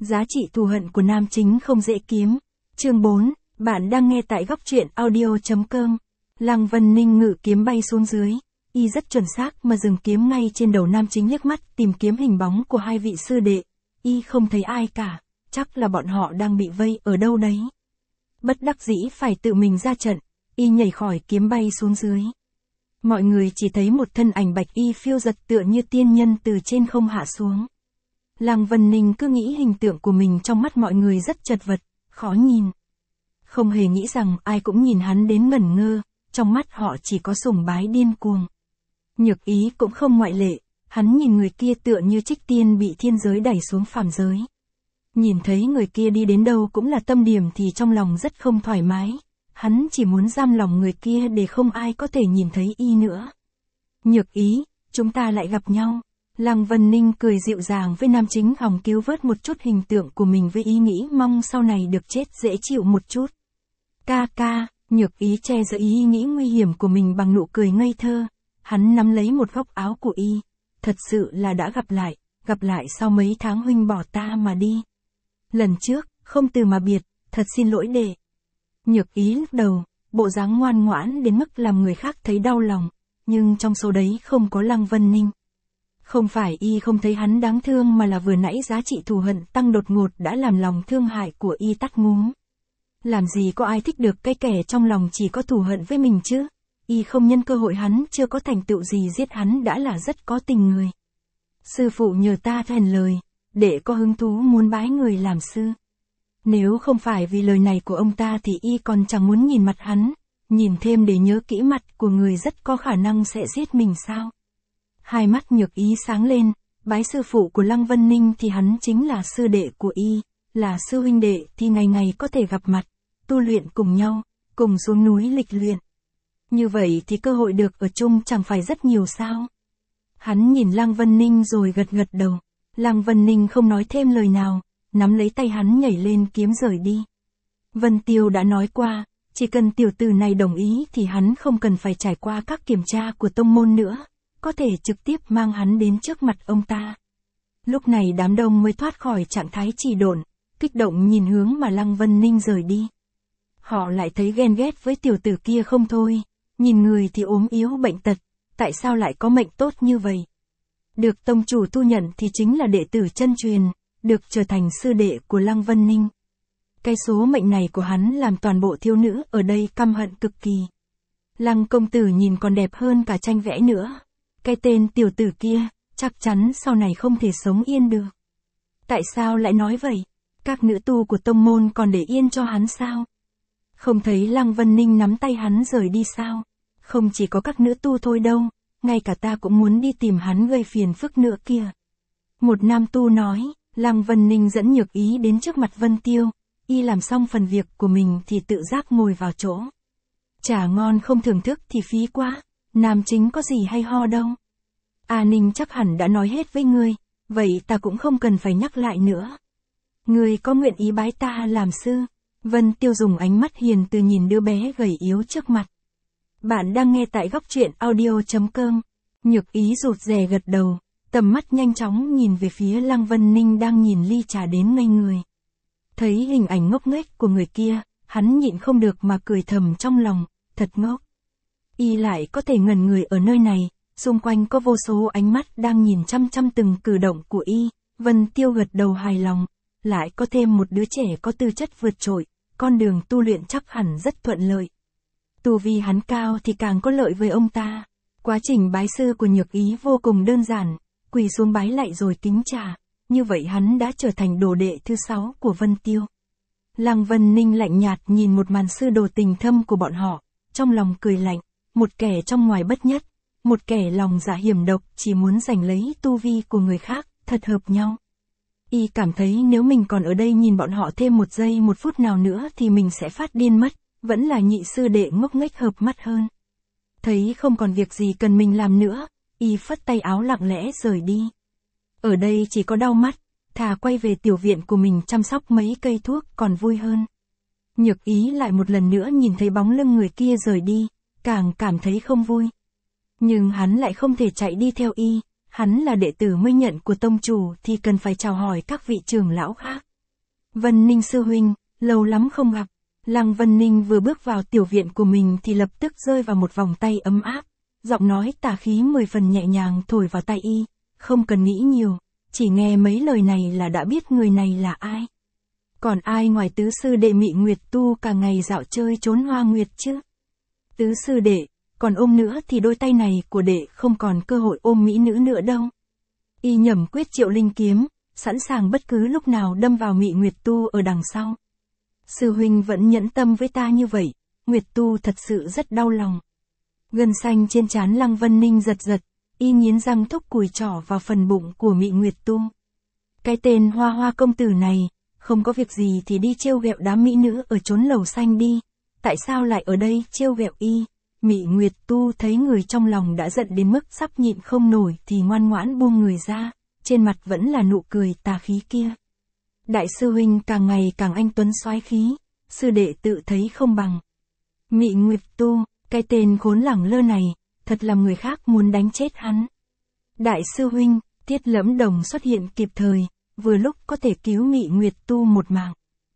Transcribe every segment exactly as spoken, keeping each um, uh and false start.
Giá trị thù hận của nam chính không dễ kiếm. Chương bốn, bạn đang nghe tại góc truyện audio chấm com. Lăng Vân Ninh ngự kiếm bay xuống dưới, y rất chuẩn xác mà dừng kiếm ngay trên đầu nam chính, liếc mắt tìm kiếm hình bóng của hai vị sư đệ. Y không thấy ai cả, chắc là bọn họ đang bị vây ở đâu đấy. Bất đắc dĩ phải tự mình ra trận, y nhảy khỏi kiếm bay xuống dưới. Mọi người chỉ thấy một thân ảnh bạch y phiêu giật tựa như tiên nhân từ trên không hạ xuống. Lăng Vân Ninh cứ nghĩ hình tượng của mình trong mắt mọi người rất chật vật, khó nhìn. Không hề nghĩ rằng ai cũng nhìn hắn đến ngẩn ngơ, trong mắt họ chỉ có sùng bái điên cuồng. Nhược Ý cũng không ngoại lệ, hắn nhìn người kia tựa như trích tiên bị thiên giới đẩy xuống phàm giới. Nhìn thấy người kia đi đến đâu cũng là tâm điểm thì trong lòng rất không thoải mái, hắn chỉ muốn giam lòng người kia để không ai có thể nhìn thấy y nữa. Nhược Ý, chúng ta lại gặp nhau. Lăng Vân Ninh cười dịu dàng với nam chính, hòng cứu vớt một chút hình tượng của mình với ý nghĩ mong sau này được chết dễ chịu một chút. Ca ca, Nhược Ý che giấu ý nghĩ nguy hiểm của mình bằng nụ cười ngây thơ. Hắn nắm lấy một góc áo của y. Thật sự là đã gặp lại, gặp lại sau mấy tháng huynh bỏ ta mà đi. Lần trước, không từ mà biệt, thật xin lỗi đệ. Nhược Ý lúc đầu, bộ dáng ngoan ngoãn đến mức làm người khác thấy đau lòng, nhưng trong số đấy không có Lăng Vân Ninh. Không phải y không thấy hắn đáng thương mà là vừa nãy giá trị thù hận tăng đột ngột đã làm lòng thương hại của y tắt ngúm. Làm gì có ai thích được cái kẻ trong lòng chỉ có thù hận với mình chứ? Y không nhân cơ hội hắn chưa có thành tựu gì giết hắn đã là rất có tình người. Sư phụ nhờ ta thành lời, để có hứng thú muốn bái người làm sư. Nếu không phải vì lời này của ông ta thì y còn chẳng muốn nhìn mặt hắn, nhìn thêm để nhớ kỹ mặt của người rất có khả năng sẽ giết mình sao? Hai mắt Nhược Ý sáng lên, bái sư phụ của Lăng Vân Ninh thì hắn chính là sư đệ của y, là sư huynh đệ thì ngày ngày có thể gặp mặt, tu luyện cùng nhau, cùng xuống núi lịch luyện. Như vậy thì cơ hội được ở chung chẳng phải rất nhiều sao? Hắn nhìn Lăng Vân Ninh rồi gật gật đầu. Lăng Vân Ninh không nói thêm lời nào, nắm lấy tay hắn nhảy lên kiếm rời đi. Vân Tiêu đã nói qua, chỉ cần tiểu tử này đồng ý thì hắn không cần phải trải qua các kiểm tra của tông môn nữa, có thể trực tiếp mang hắn đến trước mặt ông ta. Lúc này đám đông mới thoát khỏi trạng thái trì độn, kích động nhìn hướng mà Lăng Vân Ninh rời đi. Họ lại thấy ghen ghét với tiểu tử kia không thôi, nhìn người thì ốm yếu bệnh tật, tại sao lại có mệnh tốt như vậy? Được tông chủ thu nhận thì chính là đệ tử chân truyền, được trở thành sư đệ của Lăng Vân Ninh. Cái số mệnh này của hắn làm toàn bộ thiếu nữ ở đây căm hận cực kỳ. Lăng công tử nhìn còn đẹp hơn cả tranh vẽ nữa. Cái tên tiểu tử kia, chắc chắn sau này không thể sống yên được. Tại sao lại nói vậy? Các nữ tu của tông môn còn để yên cho hắn sao? Không thấy Lăng Vân Ninh nắm tay hắn rời đi sao? Không chỉ có các nữ tu thôi đâu, ngay cả ta cũng muốn đi tìm hắn gây phiền phức nữa kìa. Một nam tu nói. Lăng Vân Ninh dẫn Nhược Ý đến trước mặt Vân Tiêu, y làm xong phần việc của mình thì tự giác ngồi vào chỗ. Chả ngon không thưởng thức thì phí quá, nam chính có gì hay ho đâu. A Ninh chắc hẳn đã nói hết với ngươi, vậy ta cũng không cần phải nhắc lại nữa. Ngươi có nguyện ý bái ta làm sư? Vân Tiêu dùng ánh mắt hiền từ nhìn đứa bé gầy yếu trước mặt. Bạn đang nghe tại góc truyện audio chấm com. Nhược Ý rụt rè gật đầu. Tầm mắt nhanh chóng nhìn về phía Lăng Vân Ninh đang nhìn ly trà đến ngây người. Thấy hình ảnh ngốc nghếch của người kia, hắn nhịn không được mà cười thầm trong lòng, thật ngốc. Y lại có thể ngẩn người ở nơi này, xung quanh có vô số ánh mắt đang nhìn chăm chăm từng cử động của y. Vân Tiêu gật đầu hài lòng, lại có thêm một đứa trẻ có tư chất vượt trội, con đường tu luyện chắc hẳn rất thuận lợi. Tu vi hắn cao thì càng có lợi với ông ta. Quá trình bái sư của Nhược Ý vô cùng đơn giản. Quỳ xuống bái lạy rồi kính trà, như vậy hắn đã trở thành đồ đệ thứ sáu của Vân Tiêu. Lăng Vân Ninh lạnh nhạt nhìn một màn sư đồ tình thâm của bọn họ, trong lòng cười lạnh, một kẻ trong ngoài bất nhất, một kẻ lòng dạ hiểm độc chỉ muốn giành lấy tu vi của người khác, thật hợp nhau. Y cảm thấy nếu mình còn ở đây nhìn bọn họ thêm một giây một phút nào nữa thì mình sẽ phát điên mất, vẫn là nhị sư đệ ngốc nghếch hợp mắt hơn. Thấy không còn việc gì cần mình làm nữa, y phất tay áo lặng lẽ rời đi. Ở đây chỉ có đau mắt, thà quay về tiểu viện của mình chăm sóc mấy cây thuốc còn vui hơn. Nhược Ý lại một lần nữa nhìn thấy bóng lưng người kia rời đi, càng cảm thấy không vui. Nhưng hắn lại không thể chạy đi theo y, hắn là đệ tử mới nhận của tông chủ thì cần phải chào hỏi các vị trưởng lão khác. Vân Ninh sư huynh, lâu lắm không gặp. Lăng Vân Ninh vừa bước vào tiểu viện của mình thì lập tức rơi vào một vòng tay ấm áp. Giọng nói tà khí mười phần nhẹ nhàng thổi vào tai y, không cần nghĩ nhiều, chỉ nghe mấy lời này là đã biết người này là ai. Còn ai ngoài tứ sư đệ Mị Nguyệt Tu cả ngày dạo chơi trốn hoa nguyệt chứ? Tứ sư đệ, còn ôm nữa thì đôi tay này của đệ không còn cơ hội ôm mỹ nữ nữa đâu. Y nhẩm quyết Triệu Linh kiếm, sẵn sàng bất cứ lúc nào đâm vào Mị Nguyệt Tu ở đằng sau. Sư huynh vẫn nhẫn tâm với ta như vậy, Nguyệt Tu thật sự rất đau lòng. Gân xanh trên trán Lăng Vân Ninh giật giật, y nghiến răng thúc cùi trỏ vào phần bụng của Mị Nguyệt Tu. Cái tên Hoa Hoa công tử này, không có việc gì thì đi trêu ghẹo đám mỹ nữ ở chốn lầu xanh đi, tại sao lại ở đây trêu ghẹo y? Mị Nguyệt Tu thấy người trong lòng đã giận đến mức sắp nhịn không nổi thì ngoan ngoãn buông người ra, trên mặt vẫn là nụ cười tà khí kia. Đại sư huynh càng ngày càng anh tuấn soái khí, sư đệ tự thấy không bằng. Mị Nguyệt Tu, cái tên khốn lẳng lơ này, thật làm người khác muốn đánh chết hắn. Đại sư huynh, Tiết Lẫm Đồng xuất hiện kịp thời, vừa lúc có thể cứu Mị Nguyệt Tu một mạng.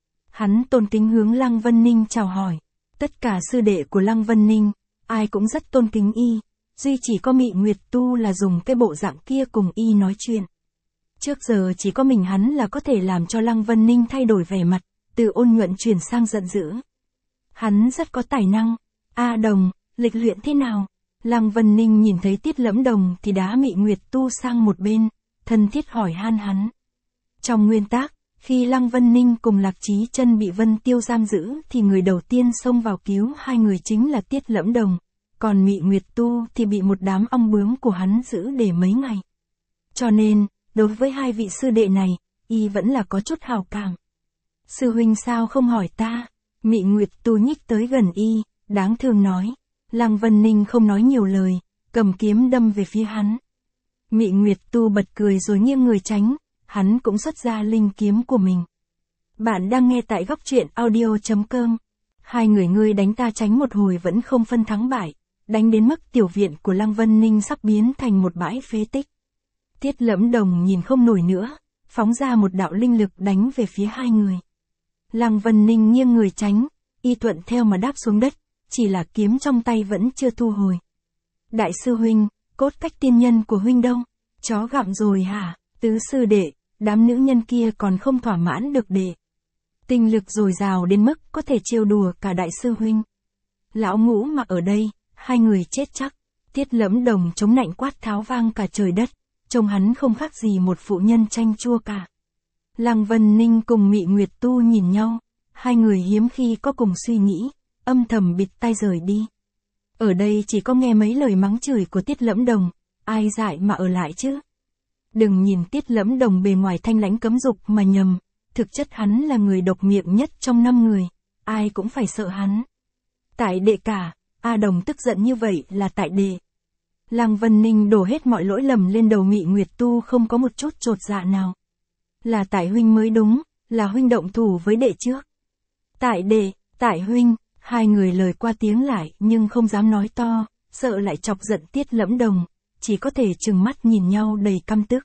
Hắn tôn kính hướng Lăng Vân Ninh chào hỏi. Tất cả sư đệ của Lăng Vân Ninh, ai cũng rất tôn kính y, duy chỉ có Mị Nguyệt Tu là dùng cái bộ dạng kia cùng y nói chuyện. Trước giờ chỉ có mình hắn là có thể làm cho Lăng Vân Ninh thay đổi vẻ mặt, từ ôn nhuận chuyển sang giận dữ. Hắn rất có tài năng. A Đồng, lịch luyện thế nào? Lăng Vân Ninh nhìn thấy Tiết Lẫm Đồng thì đá Mị Nguyệt Tu sang một bên, thân thiết hỏi han hắn. Trong nguyên tắc, khi Lăng Vân Ninh cùng Lạc Chí Chân bị Vân Tiêu giam giữ thì người đầu tiên xông vào cứu hai người chính là Tiết Lẫm Đồng, còn Mị Nguyệt Tu thì bị một đám ong bướm của hắn giữ để mấy ngày. Cho nên, đối với hai vị sư đệ này, y vẫn là có chút hào cảm. Sư huynh sao không hỏi ta? Mị Nguyệt Tu nhích tới gần y, đáng thương nói. Lăng Vân Ninh không nói nhiều lời, cầm kiếm đâm về phía hắn. Mị Nguyệt Tu bật cười rồi nghiêng người tránh, hắn cũng xuất ra linh kiếm của mình. Bạn đang nghe tại góc truyện audio chấm com. Hai người ngươi đánh ta tránh một hồi vẫn không phân thắng bại, đánh đến mức tiểu viện của Lăng Vân Ninh sắp biến thành một bãi phế tích. Tiết Lẫm Đồng nhìn không nổi nữa, phóng ra một đạo linh lực đánh về phía hai người. Lăng Vân Ninh nghiêng người tránh, y thuận theo mà đáp xuống đất, chỉ là kiếm trong tay vẫn chưa thu hồi. Đại sư huynh, cốt cách tiên nhân của huynh đâu? Chó gặm rồi hả? Tứ sư đệ, đám nữ nhân kia còn không thỏa mãn được đệ. Tinh lực dồi dào đến mức có thể trêu đùa cả đại sư huynh. Lão Ngũ mặc ở đây, hai người chết chắc. Tiết Lẫm Đồng chống nạnh quát tháo vang cả trời đất, trông hắn không khác gì một phụ nhân chanh chua cả. Lăng Vân Ninh cùng Mị Nguyệt Tu nhìn nhau, hai người hiếm khi có cùng suy nghĩ, âm thầm bịt tai rời đi. Ở đây chỉ có nghe mấy lời mắng chửi của Tiết Lẫm Đồng, ai dại mà ở lại chứ? Đừng nhìn Tiết Lẫm Đồng bề ngoài thanh lãnh cấm dục mà nhầm, thực chất hắn là người độc miệng nhất trong năm người, ai cũng phải sợ hắn. Tại đệ cả, A Đồng tức giận như vậy là tại đệ. Lăng Vân Ninh đổ hết mọi lỗi lầm lên đầu Mị Nguyệt Tu không có một chút chột dạ nào. Là tại huynh mới đúng, là huynh động thủ với đệ trước. Tại đệ, tại huynh, hai người lời qua tiếng lại nhưng không dám nói to, sợ lại chọc giận Tiết Lẫm Đồng, chỉ có thể trừng mắt nhìn nhau đầy căm tức.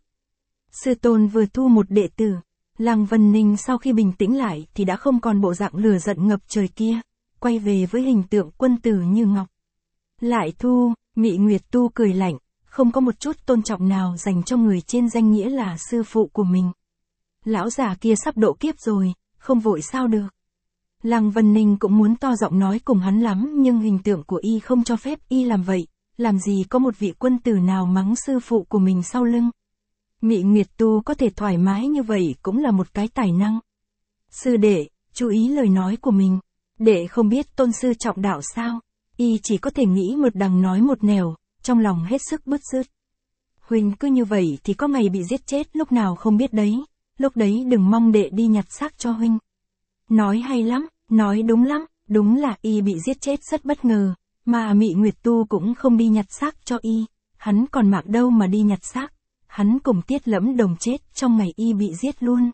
Sư tôn vừa thu một đệ tử, Lăng Vân Ninh sau khi bình tĩnh lại thì đã không còn bộ dạng lửa giận ngập trời kia, quay về với hình tượng quân tử như ngọc. Lại thu, Mị Nguyệt Tu cười lạnh, không có một chút tôn trọng nào dành cho người trên danh nghĩa là sư phụ của mình. Lão già kia sắp độ kiếp rồi, không vội sao được. Lăng Vân Ninh cũng muốn to giọng nói cùng hắn lắm nhưng hình tượng của y không cho phép y làm vậy, làm gì có một vị quân tử nào mắng sư phụ của mình sau lưng. Mị Nguyệt Tu có thể thoải mái như vậy cũng là một cái tài năng. Sư đệ, chú ý lời nói của mình, đệ không biết tôn sư trọng đạo sao, y chỉ có thể nghĩ một đằng nói một nẻo, trong lòng hết sức bứt rứt. Huynh cứ như vậy thì có ngày bị giết chết lúc nào không biết đấy, lúc đấy đừng mong đệ đi nhặt xác cho huynh. Nói hay lắm, nói đúng lắm, đúng là y bị giết chết rất bất ngờ, mà Mị Nguyệt Tu cũng không đi nhặt xác cho y, hắn còn mặc đâu mà đi nhặt xác, hắn cùng Tiết Lẫm Đồng chết trong ngày y bị giết luôn.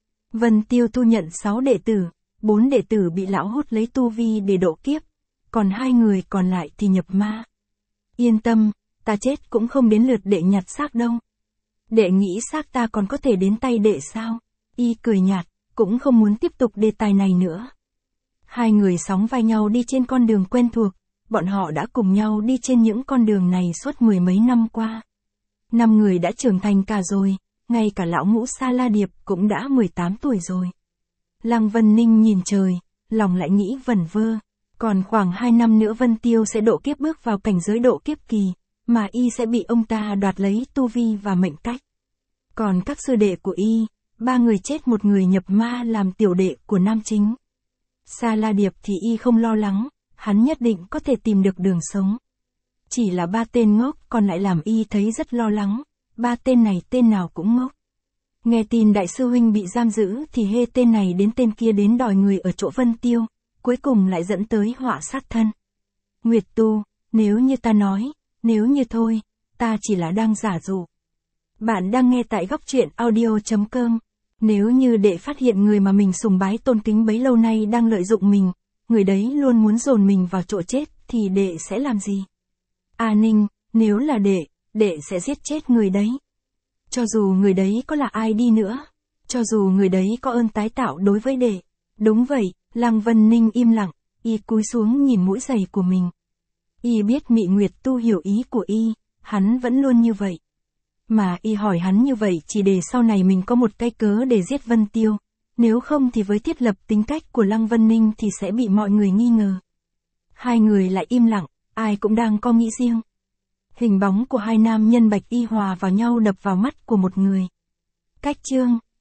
Vân Tiêu thu nhận sáu đệ tử, bốn đệ tử bị lão hút lấy tu vi để độ kiếp, còn hai người còn lại thì nhập ma. Yên tâm, ta chết cũng không đến lượt đệ nhặt xác đâu. Đệ nghĩ xác ta còn có thể đến tay đệ sao? Y cười nhạt, cũng không muốn tiếp tục đề tài này nữa. Hai người sóng vai nhau đi trên con đường quen thuộc, bọn họ đã cùng nhau đi trên những con đường này suốt mười mấy năm qua. Năm người đã trưởng thành cả rồi, ngay cả lão ngũ Sa La Điệp cũng đã mười tám tuổi rồi. Lăng Vân Ninh nhìn trời, lòng lại nghĩ vẩn vơ, còn khoảng hai năm nữa Vân Tiêu sẽ độ kiếp bước vào cảnh giới độ kiếp kỳ, mà y sẽ bị ông ta đoạt lấy tu vi và mệnh cách. Còn các sư đệ của y, ba người chết một người nhập ma làm tiểu đệ của nam chính. Sa La Điệp thì y không lo lắng, hắn nhất định có thể tìm được đường sống. Chỉ là ba tên ngốc còn lại làm y thấy rất lo lắng, ba tên này tên nào cũng ngốc. Nghe tin đại sư huynh bị giam giữ thì hê tên này đến tên kia đến đòi người ở chỗ Vân Tiêu, cuối cùng lại dẫn tới họa sát thân. Nguyệt Tu, nếu như ta nói, nếu như thôi, ta chỉ là đang giả dụ. Bạn đang nghe tại góc truyện audio chấm com. Nếu như đệ phát hiện người mà mình sùng bái tôn kính bấy lâu nay đang lợi dụng mình, người đấy luôn muốn dồn mình vào chỗ chết, thì đệ sẽ làm gì? A Ninh, nếu là đệ, đệ sẽ giết chết người đấy. Cho dù người đấy có là ai đi nữa, cho dù người đấy có ơn tái tạo đối với đệ. Đúng vậy, Lăng Vân Ninh im lặng, y cúi xuống nhìn mũi giày của mình. Y biết Mị Nguyệt Tu hiểu ý của y, hắn vẫn luôn như vậy. Mà y hỏi hắn như vậy chỉ để sau này mình có một cái cớ để giết Vân Tiêu, nếu không thì với thiết lập tính cách của Lăng Vân Ninh thì sẽ bị mọi người nghi ngờ. Hai người lại im lặng, ai cũng đang có nghĩ riêng. Hình bóng của hai nam nhân bạch y hòa vào nhau đập vào mắt của một người. Cách chương